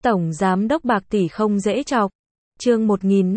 Tổng Giám đốc bạc tỷ không dễ chọc. Chương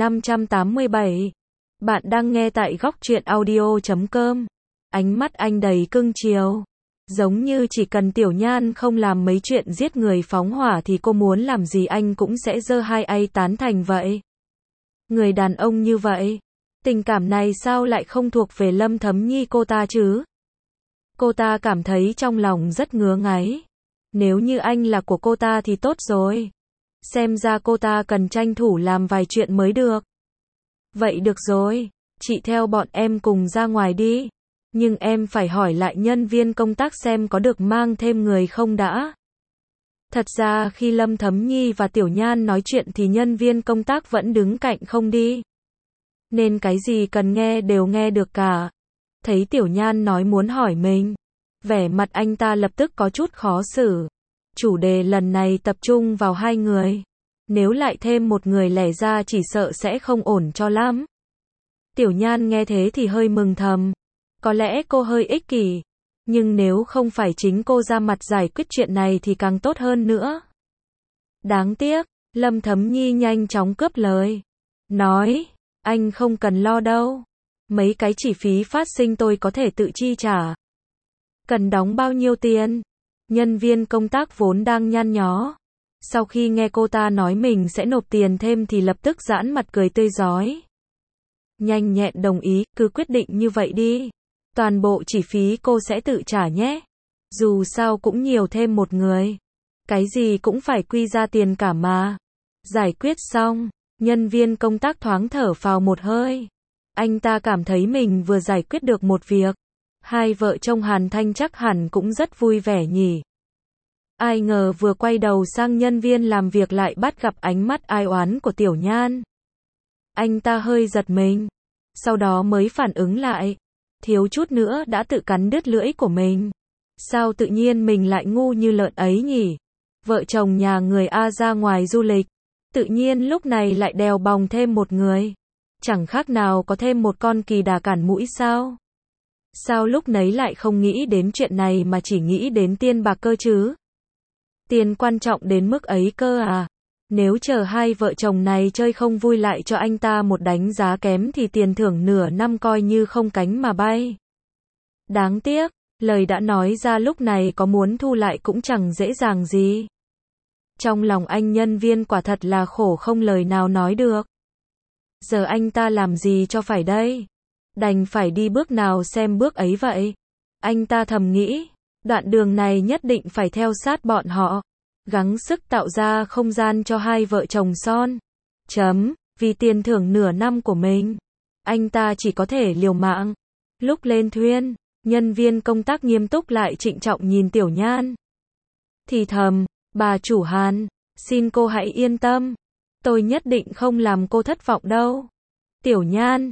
1587. Bạn đang nghe tại góc truyện audio.com. Ánh mắt anh đầy cưng chiều. Giống như chỉ cần Tiểu Nhan không làm mấy chuyện giết người phóng hỏa thì cô muốn làm gì anh cũng sẽ giơ hai tay tán thành vậy. Người đàn ông như vậy, tình cảm này sao lại không thuộc về Lâm Thấm Nhi cô ta chứ? Cô ta cảm thấy trong lòng rất ngứa ngáy. Nếu như anh là của cô ta thì tốt rồi. Xem ra cô ta cần tranh thủ làm vài chuyện mới được. Vậy được rồi, chị theo bọn em cùng ra ngoài đi. Nhưng em phải hỏi lại nhân viên công tác xem có được mang thêm người không đã. Thật ra khi Lâm Thấm Nhi và Tiểu Nhan nói chuyện thì nhân viên công tác vẫn đứng cạnh không đi. Nên cái gì cần nghe đều nghe được cả. Thấy Tiểu Nhan nói muốn hỏi mình, vẻ mặt anh ta lập tức có chút khó xử. Chủ đề lần này tập trung vào hai người. Nếu lại thêm một người lẻ ra chỉ sợ sẽ không ổn cho lắm. Tiểu Nhan nghe thế thì hơi mừng thầm. Có lẽ cô hơi ích kỷ. Nhưng nếu không phải chính cô ra mặt giải quyết chuyện này thì càng tốt hơn nữa. Đáng tiếc, Lâm Thấm Nhi nhanh chóng cướp lời. Nói, anh không cần lo đâu. Mấy cái chi phí phát sinh tôi có thể tự chi trả. Cần đóng bao nhiêu tiền? Nhân viên công tác vốn đang nhăn nhó. Sau khi nghe cô ta nói mình sẽ nộp tiền thêm thì lập tức giãn mặt cười tươi rói. Nhanh nhẹn đồng ý, cứ quyết định như vậy đi. Toàn bộ chi phí cô sẽ tự trả nhé. Dù sao cũng nhiều thêm một người. Cái gì cũng phải quy ra tiền cả mà. Giải quyết xong, nhân viên công tác thoáng thở phào một hơi. Anh ta cảm thấy mình vừa giải quyết được một việc. Hai vợ chồng Hàn Thanh chắc hẳn cũng rất vui vẻ nhỉ. Ai ngờ vừa quay đầu sang nhân viên làm việc lại bắt gặp ánh mắt ai oán của Tiểu Nhan. Anh ta hơi giật mình. Sau đó mới phản ứng lại. Thiếu chút nữa đã tự cắn đứt lưỡi của mình. Sao tự nhiên mình lại ngu như lợn ấy nhỉ? Vợ chồng nhà người A ra ngoài du lịch. Tự nhiên lúc này lại đèo bòng thêm một người. Chẳng khác nào có thêm một con kỳ đà cản mũi sao? Sao lúc nấy lại không nghĩ đến chuyện này mà chỉ nghĩ đến tiền bạc cơ chứ? Tiền quan trọng đến mức ấy cơ à? Nếu chờ hai vợ chồng này chơi không vui lại cho anh ta một đánh giá kém thì tiền thưởng nửa năm coi như không cánh mà bay. Đáng tiếc, lời đã nói ra lúc này có muốn thu lại cũng chẳng dễ dàng gì. Trong lòng anh nhân viên quả thật là khổ không lời nào nói được. Giờ anh ta làm gì cho phải đây? Đành phải đi bước nào xem bước ấy vậy. Anh ta thầm nghĩ, đoạn đường này nhất định phải theo sát bọn họ. Gắng sức tạo ra không gian cho hai vợ chồng son. Vì tiền thưởng nửa năm của mình. Anh ta chỉ có thể liều mạng. Lúc lên thuyền, nhân viên công tác nghiêm túc lại trịnh trọng nhìn Tiểu Nhan. Thì thầm, bà chủ Hàn, xin cô hãy yên tâm. Tôi nhất định không làm cô thất vọng đâu. Tiểu Nhan,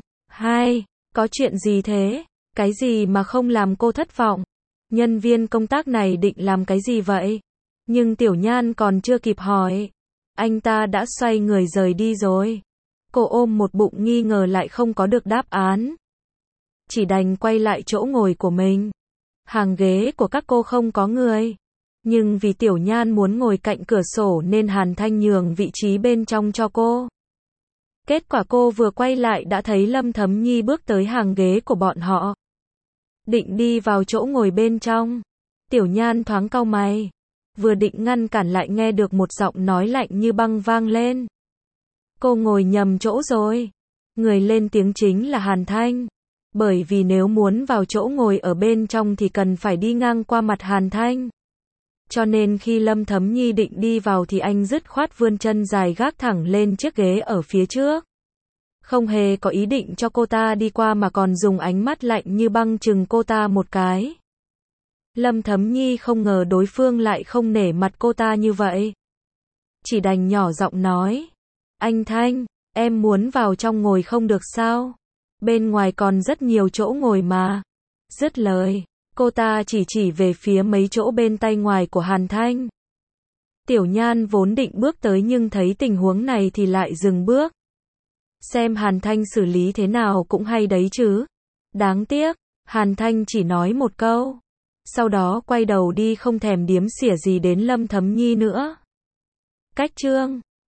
có chuyện gì thế? Cái gì mà không làm cô thất vọng? Nhân viên công tác này định làm cái gì vậy? Nhưng Tiểu Nhan còn chưa kịp hỏi. Anh ta đã xoay người rời đi rồi. Cô ôm một bụng nghi ngờ lại không có được đáp án. Chỉ đành quay lại chỗ ngồi của mình. Hàng ghế của các cô không có người. Nhưng vì Tiểu Nhan muốn ngồi cạnh cửa sổ nên Hàn Thanh nhường vị trí bên trong cho cô. Kết quả cô vừa quay lại đã thấy Lâm Thấm Nhi bước tới hàng ghế của bọn họ. Định đi vào chỗ ngồi bên trong. Tiểu Nhan thoáng cau mày. Vừa định ngăn cản lại nghe được một giọng nói lạnh như băng vang lên. Cô ngồi nhầm chỗ rồi. Người lên tiếng chính là Hàn Thanh. Bởi vì nếu muốn vào chỗ ngồi ở bên trong thì cần phải đi ngang qua mặt Hàn Thanh. Cho nên khi Lâm Thấm Nhi định đi vào thì anh dứt khoát vươn chân dài gác thẳng lên chiếc ghế ở phía trước. Không hề có ý định cho cô ta đi qua mà còn dùng ánh mắt lạnh như băng chừng cô ta một cái. Lâm Thấm Nhi không ngờ đối phương lại không nể mặt cô ta như vậy. Chỉ đành nhỏ giọng nói. Anh Thanh, em muốn vào trong ngồi không được sao? Bên ngoài còn rất nhiều chỗ ngồi mà. Dứt lời, cô ta chỉ về phía mấy chỗ bên tay ngoài của Hàn Thanh. Tiểu Nhan vốn định bước tới nhưng thấy tình huống này thì lại dừng bước. Xem Hàn Thanh xử lý thế nào cũng hay đấy chứ. Đáng tiếc, Hàn Thanh chỉ nói một câu. Sau đó quay đầu đi không thèm điếm xỉa gì đến Lâm Thấm Nhi nữa. Cách chương